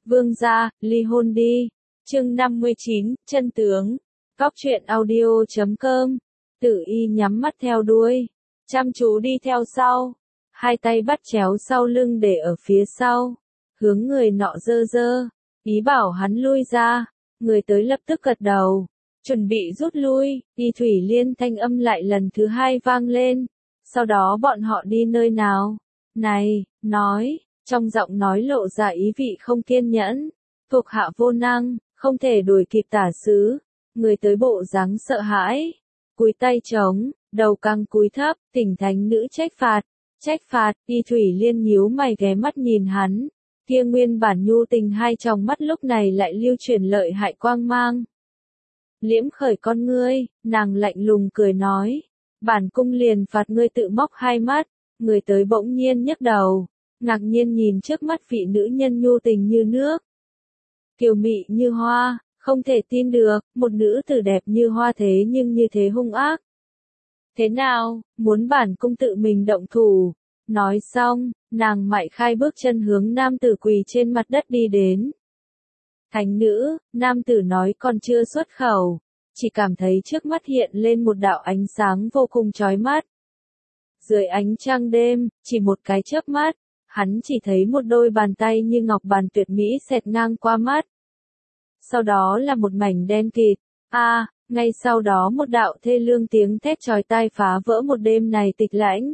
Vương gia, ly hôn đi. Chương 59, chân tướng. Cóc truyện audio.com. Tử Y nhắm mắt theo đuôi, chăm chú đi theo sau, hai tay bắt chéo sau lưng để ở phía sau, hướng người nọ dơ dơ, ý bảo hắn lui ra. Người tới lập tức gật đầu, chuẩn bị rút lui. Y Thủy Liên thanh âm lại lần thứ hai vang lên. Sau đó bọn họ đi nơi nào? Này, nói, trong giọng nói lộ ra ý vị không kiên nhẫn. Thuộc hạ vô năng, không thể đuổi kịp tả sứ. Người tới bộ dáng sợ hãi, cúi tay trống, đầu căng cúi thấp. Thỉnh thánh nữ trách phạt. Trách phạt. Y Thủy Liên nhíu mày ghé mắt nhìn hắn. Kia nguyên bản nhu tình hai tròng mắt lúc này lại lưu chuyển lợi hại quang mang. Liễm khởi con ngươi, nàng lạnh lùng cười nói, bản cung liền phạt ngươi tự móc hai mắt. Người tới bỗng nhiên nhấc đầu, ngạc nhiên nhìn trước mắt vị nữ nhân nhu tình như nước, kiều mị như hoa, không thể tin được, một nữ tử đẹp như hoa thế nhưng như thế hung ác. Thế nào, muốn bản cung tự mình động thủ? Nói xong, nàng mại khai bước chân hướng nam tử quỳ trên mặt đất đi đến. Thánh nữ, nam tử nói còn chưa xuất khẩu, chỉ cảm thấy trước mắt hiện lên một đạo ánh sáng vô cùng chói mắt. Dưới ánh trăng đêm, chỉ một cái chớp mắt, hắn chỉ thấy một đôi bàn tay như ngọc bàn tuyệt mỹ xẹt ngang qua mắt. Sau đó là một mảnh đen kịt. Ngay sau đó một đạo thê lương tiếng thét chói tai phá vỡ một đêm này tịch lãnh.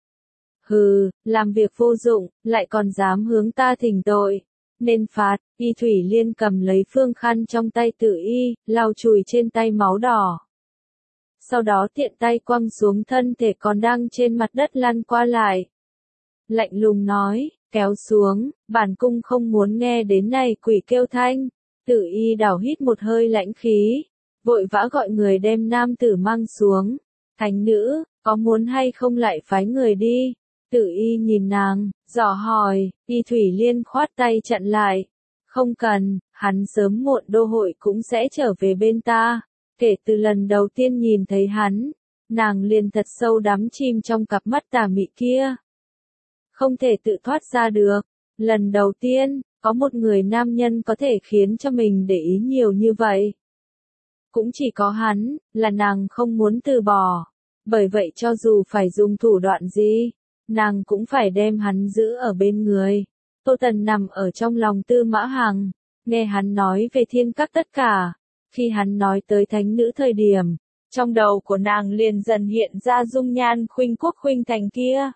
Hừ, làm việc vô dụng, lại còn dám hướng ta thỉnh tội. Nên phạt. Y Thủy Liên cầm lấy phương khăn trong tay Tử Y, lau chùi trên tay máu đỏ. Sau đó tiện tay quăng xuống thân thể còn đang trên mặt đất lăn qua lại. Lạnh lùng nói, kéo xuống, bản cung không muốn nghe đến này quỷ kêu thanh. Tử Y đảo hít một hơi lãnh khí, vội vã gọi người đem nam tử mang xuống. Thánh nữ, có muốn hay không lại phái người đi? Tử Y nhìn nàng, dò hỏi. Y Thủy Liên khoát tay chặn lại. Không cần, hắn sớm muộn đô hội cũng sẽ trở về bên ta. Kể từ lần đầu tiên nhìn thấy hắn, nàng liền thật sâu đắm chìm trong cặp mắt tà mị kia. Không thể tự thoát ra được. Lần đầu tiên, có một người nam nhân có thể khiến cho mình để ý nhiều như vậy. Cũng chỉ có hắn, là nàng không muốn từ bỏ. Bởi vậy cho dù phải dùng thủ đoạn gì, nàng cũng phải đem hắn giữ ở bên người. Tô Tần nằm ở trong lòng Tư Mã Hằng, nghe hắn nói về thiên các tất cả. Khi hắn nói tới thánh nữ thời điểm, trong đầu của nàng liền dần hiện ra dung nhan khuynh quốc khuynh thành kia.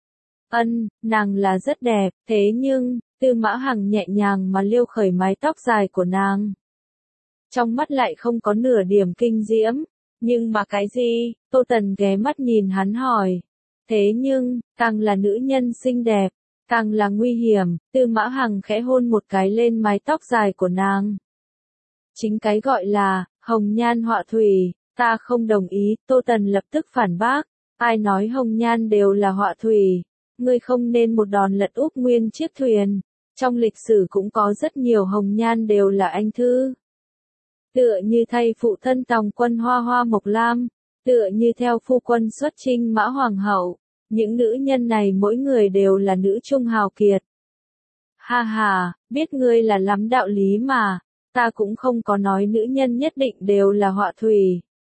Nàng là rất đẹp, thế nhưng, Tư Mã Hằng nhẹ nhàng mà liêu khởi mái tóc dài của nàng. Trong mắt lại không có nửa điểm kinh diễm. Nhưng mà cái gì? Tô Tần ghé mắt nhìn hắn hỏi. Thế nhưng, càng là nữ nhân xinh đẹp, càng là nguy hiểm. Tư Mã Hằng khẽ hôn một cái lên mái tóc dài của nàng. Chính cái gọi là, hồng nhan họa thủy, ta không đồng ý. Tô Tần lập tức phản bác. Ai nói hồng nhan đều là họa thủy? Ngươi không nên một đòn lật úp nguyên chiếc thuyền. Trong lịch sử cũng có rất nhiều hồng nhan đều là anh thư. Tựa như thay phụ thân tòng quân Hoa Hoa Mộc Lam, tựa như theo phu quân xuất chinh Mã Hoàng hậu, những nữ nhân này mỗi người đều là nữ trung hào kiệt. Ha ha, biết ngươi là lắm đạo lý mà, ta cũng không có nói nữ nhân nhất định đều là họa thủy.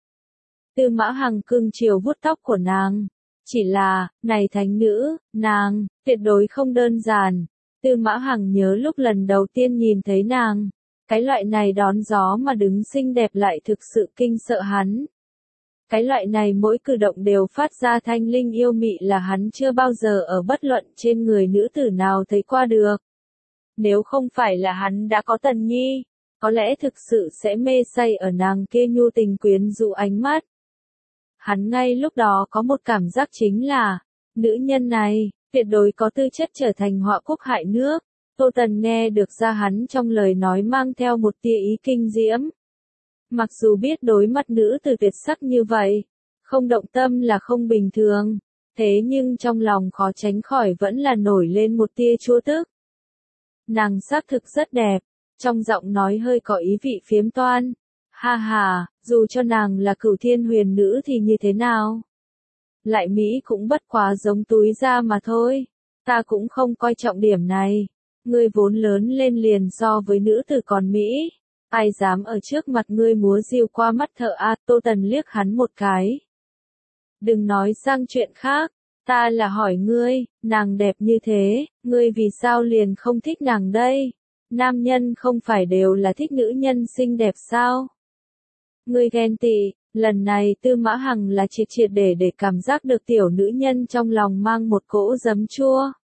Tư Mã Hằng cưng chiều vuốt tóc của nàng, chỉ là, này thánh nữ, nàng, tuyệt đối không đơn giản. Tư Mã Hằng nhớ lúc lần đầu tiên nhìn thấy nàng. Cái loại này đón gió mà đứng xinh đẹp lại thực sự kinh sợ hắn. Cái loại này mỗi cử động đều phát ra thanh linh yêu mị là hắn chưa bao giờ ở bất luận trên người nữ tử nào thấy qua được. Nếu không phải là hắn đã có Tần Nhi, có lẽ thực sự sẽ mê say ở nàng kia nhu tình quyến rũ ánh mắt. Hắn ngay lúc đó có một cảm giác chính là, nữ nhân này, tuyệt đối có tư chất trở thành họa quốc hại nước. Tô Tần nghe được ra hắn trong lời nói mang theo một tia ý kinh diễm. Mặc dù biết đối mặt nữ tử tuyệt sắc như vậy, không động tâm là không bình thường, thế nhưng trong lòng khó tránh khỏi vẫn là nổi lên một tia chua tức. Nàng xác thực rất đẹp, trong giọng nói hơi có ý vị phiếm toan. Ha ha, dù cho nàng là Cửu Thiên Huyền nữ thì như thế nào? Lại Mỹ cũng bất quá giống túi da mà thôi. Ta cũng không coi trọng điểm này. Ngươi vốn lớn lên liền so với nữ tử còn Mỹ. Ai dám ở trước mặt ngươi múa diều qua mắt thợ a? Tô Tần liếc hắn một cái. Đừng nói sang chuyện khác. Ta là hỏi ngươi, nàng đẹp như thế, ngươi vì sao liền không thích nàng đây? Nam nhân không phải đều là thích nữ nhân xinh đẹp sao? Ngươi ghen tị, lần này Tư Mã Hằng là triệt triệt để cảm giác được tiểu nữ nhân trong lòng mang một cỗ giấm chua.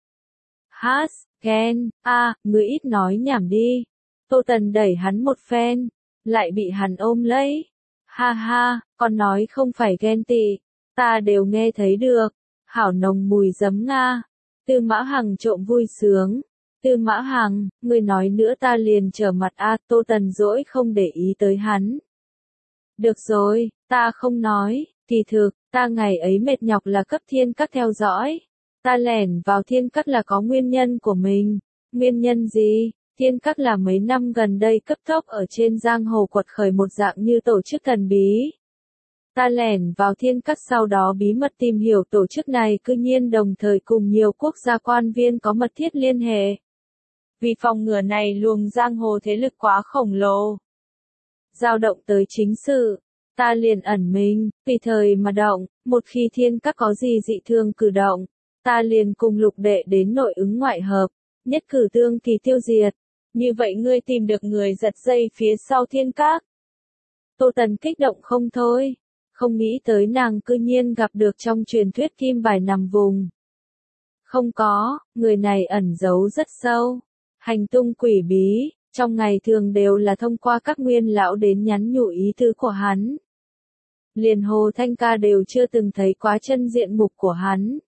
Hát, ghen, ngươi ít nói nhảm đi. Tô Tần đẩy hắn một phen, lại bị hắn ôm lấy. Ha ha, con nói không phải ghen tị, ta đều nghe thấy được. Hảo nồng mùi giấm Nga. Tư Mã Hằng trộm vui sướng. Tư Mã Hằng, ngươi nói nữa ta liền trở mặt Tô Tần dỗi không để ý tới hắn. Được rồi, ta không nói, kỳ thực, ta ngày ấy mệt nhọc là cấp Thiên Các theo dõi. Ta lẻn vào Thiên Các là có nguyên nhân của mình. Nguyên nhân gì? Thiên Các là mấy năm gần đây cấp tốc ở trên giang hồ quật khởi một dạng như tổ chức thần bí. Ta lẻn vào Thiên Các sau đó bí mật tìm hiểu tổ chức này cư nhiên đồng thời cùng nhiều quốc gia quan viên có mật thiết liên hệ. Vì phòng ngừa này luồng giang hồ thế lực quá khổng lồ, dao động tới chính sự, ta liền ẩn mình, tùy thời mà động, một khi Thiên Các có gì dị thường cử động, ta liền cùng Lục Đệ đến nội ứng ngoại hợp, nhất cử tương kỳ tiêu diệt. Như vậy ngươi tìm được người giật dây phía sau Thiên Các. Tô Tần kích động không thôi. Không nghĩ tới nàng cư nhiên gặp được trong truyền thuyết kim bài nằm vùng. Không có, người này ẩn giấu rất sâu. Hành tung quỷ bí, trong ngày thường đều là thông qua các nguyên lão đến nhắn nhủ ý tứ của hắn. Liền Hồ Thanh Ca đều chưa từng thấy quá chân diện mục của hắn.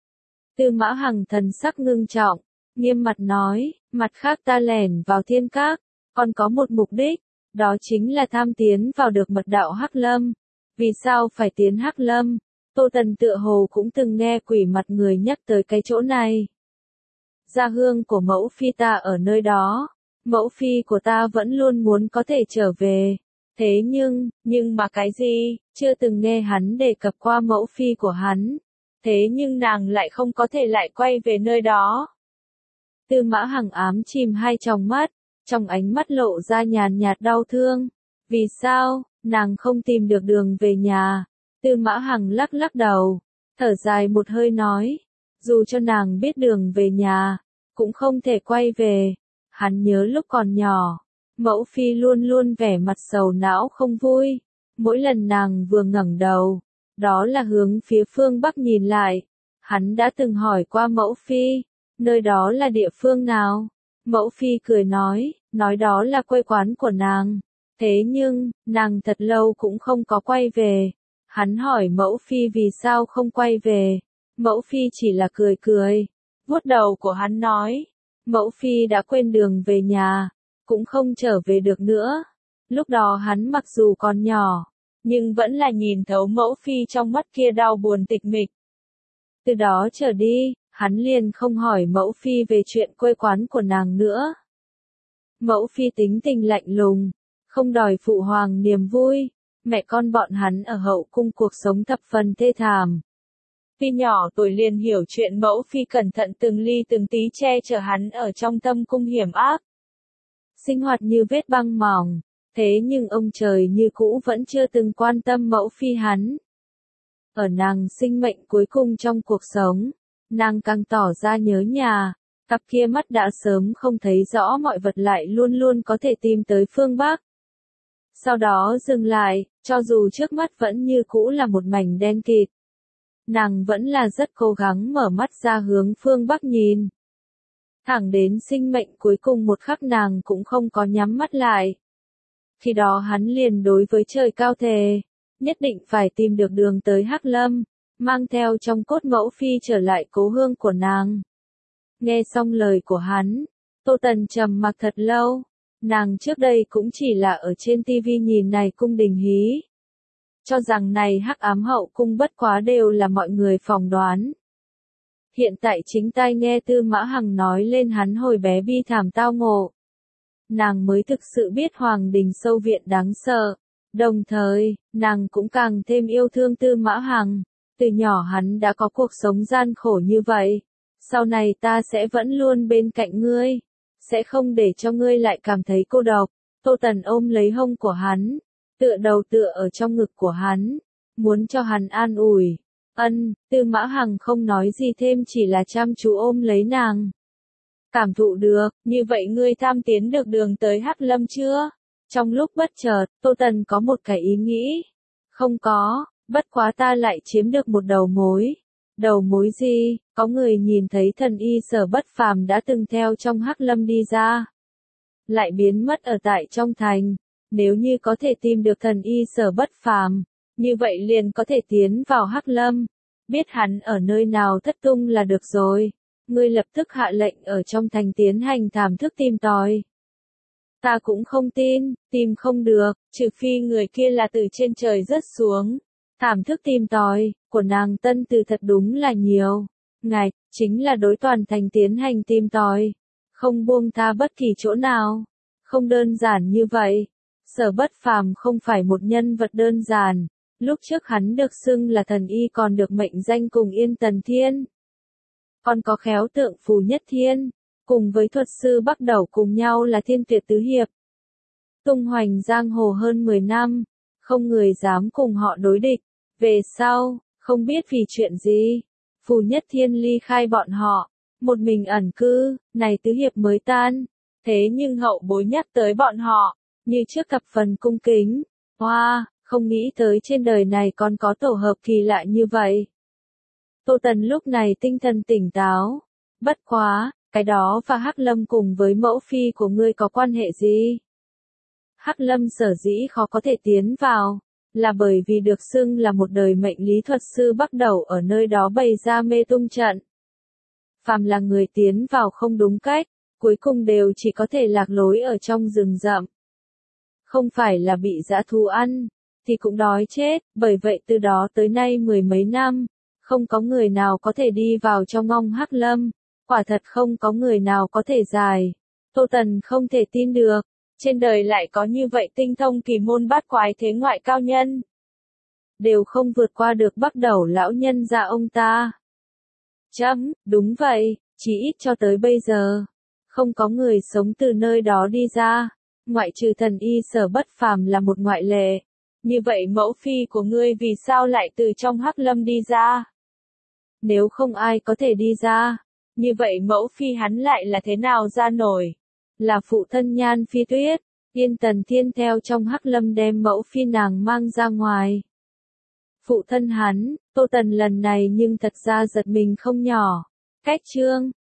Tư Mã Hằng thần sắc ngưng trọng, nghiêm mặt nói, mặt khác ta lẻn vào Thiên Các, còn có một mục đích, đó chính là tham tiến vào được mật đạo Hắc Lâm. Vì sao phải tiến Hắc Lâm? Tô Tần tựa hồ cũng từng nghe quỷ mặt người nhắc tới cái chỗ này. Gia hương của mẫu phi ta ở nơi đó. Mẫu phi của ta vẫn luôn muốn có thể trở về. Thế nhưng mà cái gì? Chưa từng nghe hắn đề cập qua mẫu phi của hắn. Thế nhưng nàng lại không có thể lại quay về nơi đó. Tư Mã Hằng ám chìm hai tròng mắt, trong ánh mắt lộ ra nhàn nhạt đau thương. Vì sao? Nàng không tìm được đường về nhà. Tư Mã Hằng lắc lắc đầu, thở dài một hơi nói, dù cho nàng biết đường về nhà, cũng không thể quay về. Hắn nhớ lúc còn nhỏ, mẫu phi luôn luôn vẻ mặt sầu não không vui. Mỗi lần nàng vừa ngẩng đầu, đó là hướng phía phương Bắc nhìn lại. Hắn đã từng hỏi qua mẫu phi, nơi đó là địa phương nào? Mẫu phi cười nói đó là quê quán của nàng. Thế nhưng, nàng thật lâu cũng không có quay về. Hắn hỏi mẫu phi vì sao không quay về. Mẫu phi chỉ là cười, vuốt đầu của hắn nói. Mẫu phi đã quên đường về nhà, cũng không trở về được nữa. Lúc đó hắn mặc dù còn nhỏ, nhưng vẫn là nhìn thấu mẫu phi trong mắt kia đau buồn tịch mịch. Từ đó trở đi, hắn liền không hỏi mẫu phi về chuyện quê quán của nàng nữa. Mẫu phi tính tình lạnh lùng, không đòi phụ hoàng niềm vui, mẹ con bọn hắn ở hậu cung cuộc sống thập phần thê thảm. Phi nhỏ tuổi liền hiểu chuyện mẫu phi cẩn thận từng ly từng tí che chở hắn ở trong thâm cung hiểm ác. Sinh hoạt như vết băng mỏng, thế nhưng ông trời như cũ vẫn chưa từng quan tâm mẫu phi hắn. Ở nàng sinh mệnh cuối cùng trong cuộc sống, nàng càng tỏ ra nhớ nhà, cặp kia mắt đã sớm không thấy rõ mọi vật lại luôn luôn có thể tìm tới phương Bắc. Sau đó dừng lại, cho dù trước mắt vẫn như cũ là một mảnh đen kịt. Nàng vẫn là rất cố gắng mở mắt ra hướng phương Bắc nhìn. Thẳng đến sinh mệnh cuối cùng một khắc nàng cũng không có nhắm mắt lại. Khi đó hắn liền đối với trời cao thề, nhất định phải tìm được đường tới Hắc Lâm, mang theo trong cốt mẫu phi trở lại cố hương của nàng. Nghe xong lời của hắn, Tô Tần trầm mặc thật lâu. Nàng trước đây cũng chỉ là ở trên tivi nhìn này cung đình hí. Cho rằng này hắc ám hậu cung bất quá đều là mọi người phỏng đoán. Hiện tại chính tai nghe Tư Mã Hằng nói lên hắn hồi bé bi thảm tao ngộ. Nàng mới thực sự biết hoàng đình sâu viện đáng sợ. Đồng thời, nàng cũng càng thêm yêu thương Tư Mã Hằng. Từ nhỏ hắn đã có cuộc sống gian khổ như vậy. Sau này ta sẽ vẫn luôn bên cạnh ngươi. sẽ không để cho ngươi lại cảm thấy cô độc. Tô Tần ôm lấy hông của hắn, tựa đầu tựa ở trong ngực của hắn, muốn cho hắn an ủi. Tư Mã Hằng không nói gì thêm, chỉ là chăm chú ôm lấy nàng. Cảm thụ được, như vậy ngươi tham tiến được đường tới Hắc Lâm chưa? Trong lúc bất chợt, Tô Tần có một cái ý nghĩ. Không có, bất quá ta lại chiếm được một đầu mối. Đầu mối gì? Có người nhìn thấy thần y Sở Bất Phàm đã từng theo trong Hắc Lâm đi ra, lại biến mất ở tại trong thành. Nếu như có thể tìm được thần y Sở Bất Phàm, như vậy liền có thể tiến vào Hắc Lâm. Biết hắn ở nơi nào thất tung là được rồi. Ngươi lập tức hạ lệnh ở trong thành tiến hành thảm thức tìm tòi. Ta cũng không tin, tìm không được, trừ phi người kia là từ trên trời rớt xuống. Thảm thức tìm tòi, của nàng Tân Từ thật đúng là nhiều. Ngài, chính là đối toàn thành tiến hành tìm tòi. Không buông tha bất kỳ chỗ nào. Không đơn giản như vậy. Sở Bất Phàm không phải một nhân vật đơn giản. Lúc trước hắn được xưng là thần y còn được mệnh danh cùng Yên Tần Thiên. Còn có khéo tượng Phù Nhất Thiên, cùng với thuật sư Bắc Đẩu cùng nhau là Thiên Tuyệt Tứ Hiệp. Tung hoành giang hồ hơn 10 năm, không người dám cùng họ đối địch. Về sau, không biết vì chuyện gì, Phù Nhất Thiên ly khai bọn họ, một mình ẩn cư, này Tứ Hiệp mới tan. Thế nhưng hậu bối nhắc tới bọn họ, như trước thập phần cung kính. Hoa, không nghĩ tới trên đời này còn có tổ hợp kỳ lạ như vậy. Tô Tần lúc này tinh thần tỉnh táo. Bất quá, cái đó và Hắc Lâm cùng với mẫu phi của ngươi có quan hệ gì? Hắc Lâm sở dĩ khó có thể tiến vào, là bởi vì được xưng là một đời mệnh lý thuật sư Bắc Đẩu ở nơi đó bày ra mê tung trận. Phàm là người tiến vào không đúng cách, cuối cùng đều chỉ có thể lạc lối ở trong rừng rậm. Không phải là bị dã thú ăn, thì cũng đói chết, bởi vậy từ đó tới nay 10 mấy năm, không có người nào có thể đi vào trong ngong Hắc Lâm, quả thật không có người nào có thể giải. Tô Tần không thể tin được, trên đời lại có như vậy tinh thông kỳ môn bát quái thế ngoại cao nhân. Đều không vượt qua được Bắc Đẩu lão nhân gia ông ta. Đúng vậy, chỉ ít cho tới bây giờ, không có người sống từ nơi đó đi ra, ngoại trừ thần y Sở Bất Phàm là một ngoại lệ. Như vậy mẫu phi của ngươi vì sao lại từ trong Hắc Lâm đi ra? Nếu không ai có thể đi ra, như vậy mẫu phi hắn lại là thế nào ra nổi? Là phụ thân Nhan Phi Tuyết, Yên Tần Thiên theo trong Hắc Lâm đem mẫu phi nàng mang ra ngoài. Phụ thân hắn, Tô Tần lần này nhưng thật ra giật mình không nhỏ. Cách chương